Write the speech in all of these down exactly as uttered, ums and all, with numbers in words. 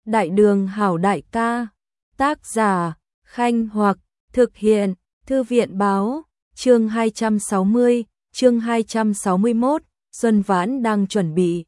Đại đường hảo đại ca. Tác giả, Khanh Hoặc, thực hiện, Thư viện báo, chương hai trăm sáu mươi, chương hai trăm sáu mươi mốt, Xuân Vãn đang chuẩn bị.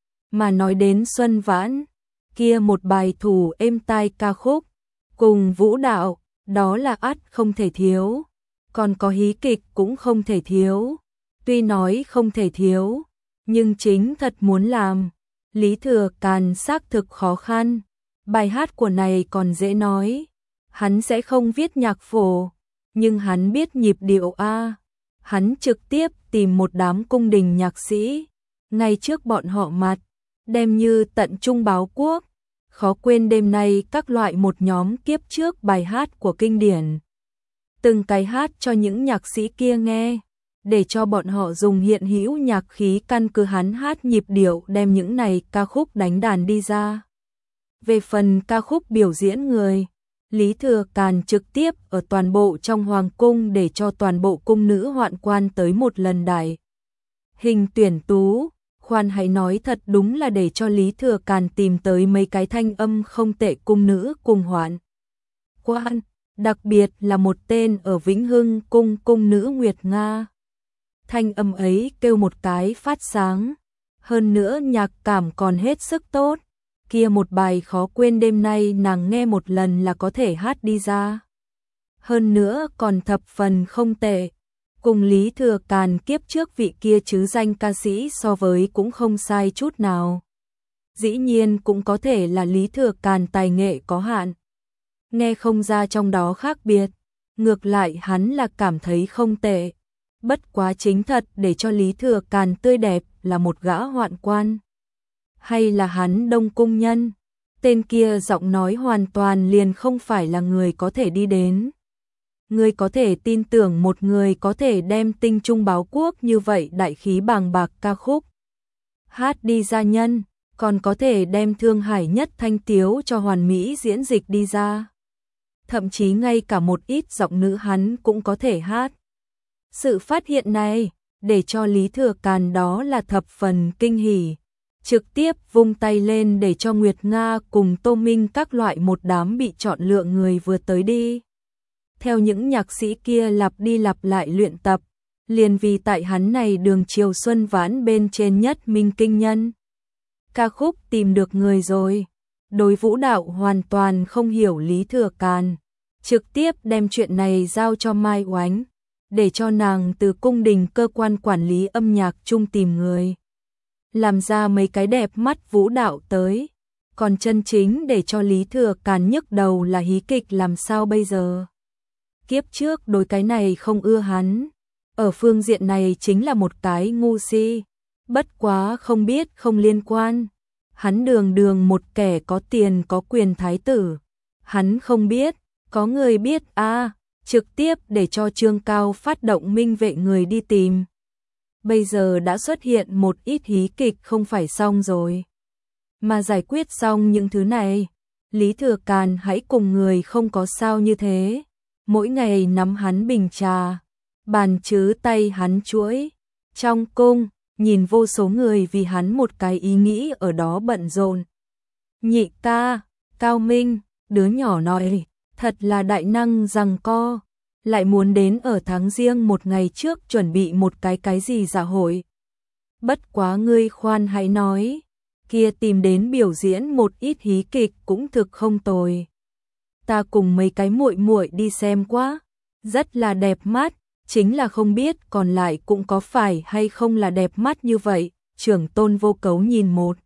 Mà nói đến Xuân Vãn, kia một bài thủ êm tai ca khúc, cùng vũ đạo, đó là ắt không thể thiếu, còn có hí kịch cũng không thể thiếu. Tuy nói không thể thiếu, nhưng chính thật muốn làm, Lý Thừa Càn xác thực khó khăn. Bài hát của này còn dễ nói, hắn sẽ không viết nhạc phổ, nhưng hắn biết nhịp điệu a. Hắn trực tiếp tìm một đám cung đình nhạc sĩ, ngay trước bọn họ mặt, đem như tận trung báo quốc. Khó quên đêm nay các loại một nhóm kiếp trước bài hát của kinh điển. Từng cái hát cho những nhạc sĩ kia nghe, để cho bọn họ dùng hiện hữu nhạc khí căn cứ hắn hát nhịp điệu đem những này ca khúc đánh đàn đi ra. Về phần ca khúc biểu diễn người, Lý Thừa Càn trực tiếp ở toàn bộ trong hoàng cung để cho toàn bộ cung nữ hoạn quan tới một lần đại hình tuyển tú. Khoan hãy nói thật đúng là để cho Lý Thừa Càn tìm tới mấy cái thanh âm không tệ cung nữ cùng hoạn quan, đặc biệt là một tên ở Vĩnh Hưng cung cung nữ Nguyệt Nga. Thanh âm ấy kêu một cái phát sáng, hơn nữa nhạc cảm còn hết sức tốt. Kia một bài khó quên đêm nay nàng nghe một lần là có thể hát đi ra. Hơn nữa còn thập phần không tệ, cùng Lý Thừa Càn kiếp trước vị kia chứ danh ca sĩ so với cũng không sai chút nào. Dĩ nhiên cũng có thể là Lý Thừa Càn tài nghệ có hạn, nghe không ra trong đó khác biệt, ngược lại hắn là cảm thấy không tệ. Bất quá chính thật để cho Lý Thừa Càn tươi đẹp là một gã hoạn quan, hay là hắn đông cung nhân, tên kia giọng nói hoàn toàn liền không phải là người có thể đi đến. Người có thể tin tưởng một người có thể đem tinh trung báo quốc như vậy đại khí bàng bạc ca khúc hát đi ra nhân, còn có thể đem Thương Hải nhất thanh tiếu cho hoàn mỹ diễn dịch đi ra. Thậm chí ngay cả một ít giọng nữ hắn cũng có thể hát. Sự phát hiện này, để cho Lý Thừa Càn đó là thập phần kinh hỉ, trực tiếp vung tay lên để cho Nguyệt Nga cùng Tô Minh các loại một đám bị chọn lựa người vừa tới đi. Theo những nhạc sĩ kia lặp đi lặp lại luyện tập, liền vì tại hắn này đường chiều Xuân Vãn bên trên nhất minh kinh nhân. Ca khúc tìm được người rồi, đối vũ đạo hoàn toàn không hiểu Lý Thừa Càn, trực tiếp đem chuyện này giao cho Mai Oánh, để cho nàng từ cung đình cơ quan quản lý âm nhạc chung tìm người, làm ra mấy cái đẹp mắt vũ đạo tới. Còn chân chính để cho Lý Thừa Càn nhức đầu là hí kịch làm sao bây giờ. Kiếp trước đối cái này không ưa hắn, ở phương diện này chính là một cái ngu si, bất quá không biết không liên quan. Hắn đường đường một kẻ có tiền có quyền thái tử, hắn không biết, có người biết a, à, trực tiếp để cho Trương Cao phát động minh vệ người đi tìm. Bây giờ đã xuất hiện một ít hí kịch không phải xong rồi. Mà giải quyết xong những thứ này, Lý Thừa Càn hãy cùng người không có sao như thế. Mỗi ngày nắm hắn bình trà, bàn chứ tay hắn chuỗi. Trong cung, nhìn vô số người vì hắn một cái ý nghĩ ở đó bận rộn. Nhị ca, Cao Minh, đứa nhỏ nói, thật là đại năng giằng co, lại muốn đến ở tháng riêng một ngày trước chuẩn bị một cái cái gì dạ hội. Bất quá ngươi khoan hãy nói, kia tìm đến biểu diễn một ít hí kịch cũng thực không tồi. Ta cùng mấy cái muội muội đi xem quá, rất là đẹp mắt, chính là không biết còn lại cũng có phải hay không là đẹp mắt như vậy. Trưởng tôn Vô Cấu nhìn một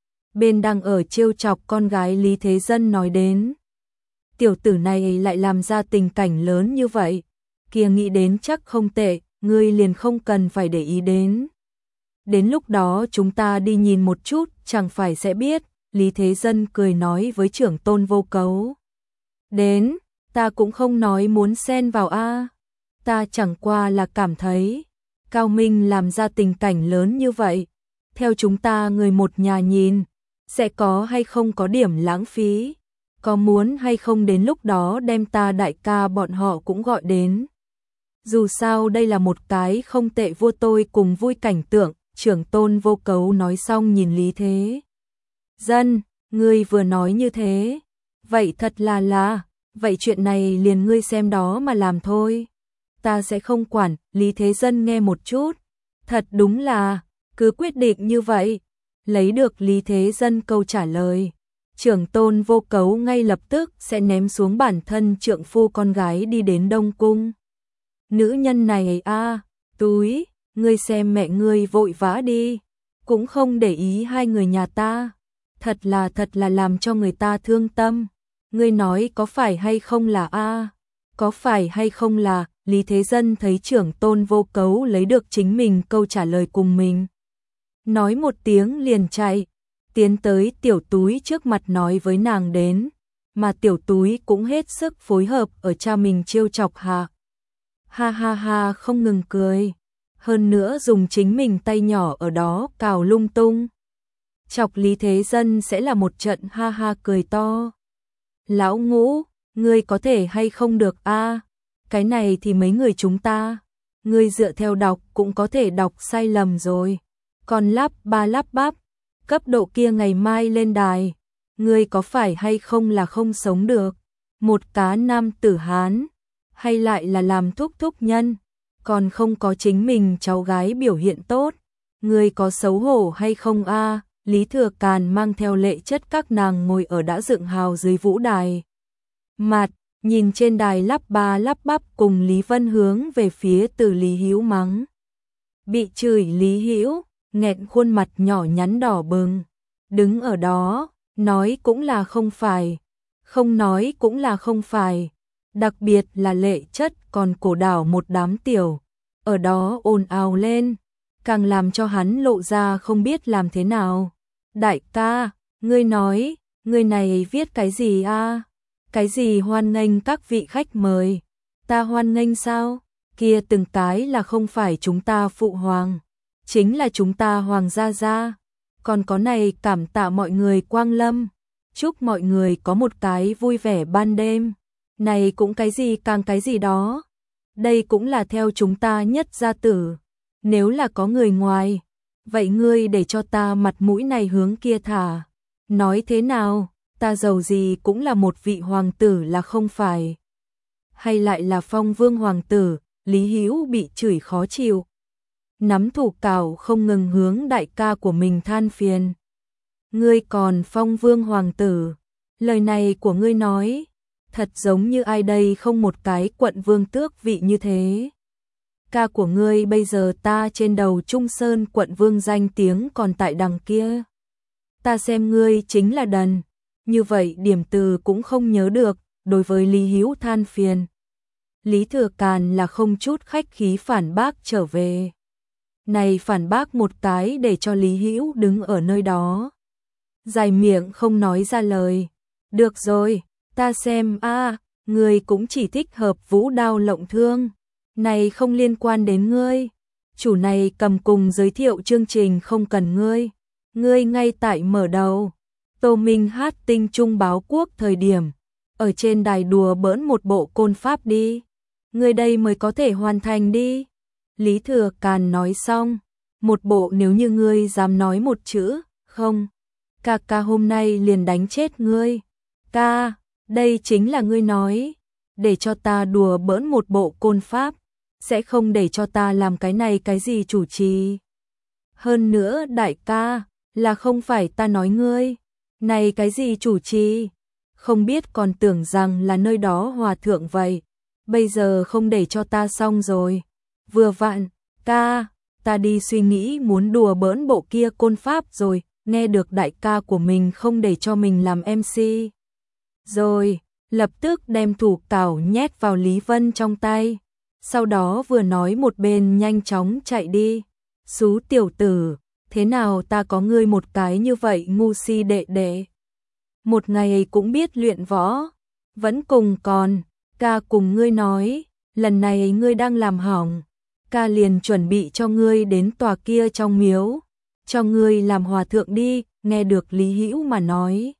bên đang ở trêu chọc con gái Lý Thế Dân nói đến, tiểu tử này lại làm ra tình cảnh lớn như vậy, kia nghĩ đến chắc không tệ, ngươi liền không cần phải để ý đến. Đến lúc đó chúng ta đi nhìn một chút, chẳng phải sẽ biết. Lý Thế Dân cười nói với trưởng tôn Vô Cấu. Đến, ta cũng không nói muốn xen vào a, ta chẳng qua là cảm thấy, Cao Minh làm ra tình cảnh lớn như vậy, theo chúng ta người một nhà nhìn, sẽ có hay không có điểm lãng phí, có muốn hay không đến lúc đó đem ta đại ca bọn họ cũng gọi đến. Dù sao đây là một cái không tệ vua tôi cùng vui cảnh tượng. Trưởng tôn Vô Cấu nói xong nhìn Lý Thế Dân, Ngươi vừa nói như thế, vậy thật là là, vậy chuyện này liền ngươi xem đó mà làm thôi. Ta sẽ không quản. Lý Thế Dân nghe một chút, thật đúng là, cứ quyết định như vậy. Lấy được Lý Thế Dân câu trả lời, trưởng tôn Vô Cấu ngay lập tức sẽ ném xuống bản thân trượng phu con gái đi đến Đông Cung. Nữ nhân này a, túi, ngươi xem mẹ ngươi vội vã đi, cũng không để ý hai người nhà ta, thật là thật là làm cho người ta thương tâm. Ngươi nói có phải hay không là a? Có phải hay không là? Lý Thế Dân thấy trưởng tôn Vô Cấu lấy được chính mình câu trả lời cùng mình, nói một tiếng liền chạy, tiến tới tiểu túi trước mặt nói với nàng đến, mà tiểu túi cũng hết sức phối hợp ở cha mình trêu chọc hạ. Ha ha ha không ngừng cười, hơn nữa dùng chính mình tay nhỏ ở đó cào lung tung. Chọc Lý Thế Dân sẽ là một trận ha ha cười to. Lão Ngũ, ngươi có thể hay không được a? Cái này thì mấy người chúng ta, ngươi dựa theo đọc cũng có thể đọc sai lầm rồi. Còn lắp ba lắp bắp, cấp độ kia ngày mai lên đài, ngươi có phải hay không là không sống được. Một cá nam tử Hán, hay lại là làm thúc thúc nhân, còn không có chính mình cháu gái biểu hiện tốt, ngươi có xấu hổ hay không a? Lý Thừa Càn mang theo lệ chất các nàng ngồi ở đã dựng hào dưới vũ đài. Mặt, nhìn trên đài lắp ba lắp bắp cùng Lý Vân hướng về phía Từ Lý Hữu mắng. Bị chửi Lý Hữu, nghẹn khuôn mặt nhỏ nhắn đỏ bừng, đứng ở đó, nói cũng là không phải, không nói cũng là không phải, đặc biệt là lệ chất còn cổ đảo một đám tiểu, ở đó ồn ào lên, càng làm cho hắn lộ ra không biết làm thế nào. Đại ca, ngươi nói, ngươi này viết cái gì a? Cái gì hoan nghênh các vị khách mời? Ta hoan nghênh sao? Kia từng cái là không phải chúng ta phụ hoàng, chính là chúng ta hoàng gia gia. Còn có này cảm tạ mọi người quang lâm, chúc mọi người có một cái vui vẻ ban đêm. Này cũng cái gì càng cái gì đó. Đây cũng là theo chúng ta nhất gia tử. Nếu là có người ngoài, vậy ngươi để cho ta mặt mũi này hướng kia thả. Nói thế nào, ta giàu gì cũng là một vị hoàng tử là không phải. Hay lại là Phong Vương hoàng tử? Lý Hữu bị chửi khó chịu, nắm thủ cào không ngừng hướng đại ca của mình than phiền. Ngươi còn Phong Vương hoàng tử, lời này của ngươi nói, thật giống như ai đây không một cái quận vương tước vị như thế. Ca của ngươi bây giờ ta trên đầu Trung Sơn quận vương danh tiếng còn tại đằng kia. Ta xem ngươi chính là đần, như vậy điểm từ cũng không nhớ được. Đối với Lý Hữu than phiền, Lý Thừa Càn là không chút khách khí phản bác trở về. Này phản bác một cái để cho Lý Hữu đứng ở nơi đó, dài miệng không nói ra lời. Được rồi, ta xem a, à, ngươi cũng chỉ thích hợp vũ đao lộng thương, này không liên quan đến ngươi. Chủ này cầm cùng giới thiệu chương trình không cần ngươi. Ngươi ngay tại mở đầu, Tô Minh hát tinh trung báo quốc thời điểm, ở trên đài đùa bỡn một bộ côn pháp đi. Ngươi đây mới có thể hoàn thành đi. Lý Thừa Càn nói xong, một bộ nếu như ngươi dám nói một chữ, không, ca ca hôm nay liền đánh chết ngươi. Ca, đây chính là ngươi nói, để cho ta đùa bỡn một bộ côn pháp, sẽ không để cho ta làm cái này cái gì chủ trì. Hơn nữa đại ca, là không phải ta nói ngươi, này cái gì chủ trì, không biết còn tưởng rằng là nơi đó hòa thượng vậy. Bây giờ không để cho ta xong rồi. Vừa vặn, ca, ta đi suy nghĩ muốn đùa bỡn bộ kia côn pháp rồi, nghe được đại ca của mình không để cho mình làm em xê. Rồi, lập tức đem thủ cảo nhét vào Lý Vân trong tay. Sau đó vừa nói một bên nhanh chóng chạy đi. Xú tiểu tử, thế nào ta có ngươi một cái như vậy ngu si đệ đệ. Một ngày cũng biết luyện võ, vẫn cùng còn. Ca cùng ngươi nói, lần này ngươi đang làm hỏng, ca liền chuẩn bị cho ngươi đến tòa kia trong miếu, cho ngươi làm hòa thượng đi. Nghe được Lý Hữu mà nói,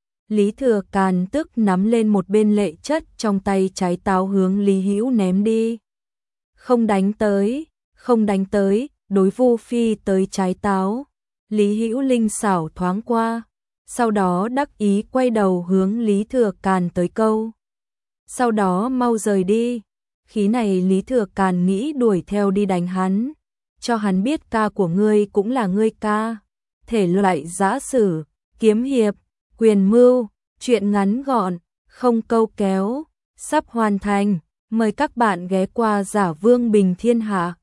Lý Thừa Càn tức nắm lên một bên lệ chất trong tay trái táo hướng Lý Hữu ném đi. Không đánh tới, không đánh tới, đối Vu Phi tới trái táo. Lý Hữu linh xảo thoáng qua, sau đó đắc ý quay đầu hướng Lý Thừa Càn tới câu. Sau đó mau rời đi. Khí này Lý Thừa Càn nghĩ đuổi theo đi đánh hắn, cho hắn biết ca của ngươi cũng là ngươi ca. Thể loại giã sử, kiếm hiệp, quyền mưu, truyện ngắn gọn, không câu kéo, sắp hoàn thành. Mời các bạn ghé qua Giả Vương Bình Thiên Hạ.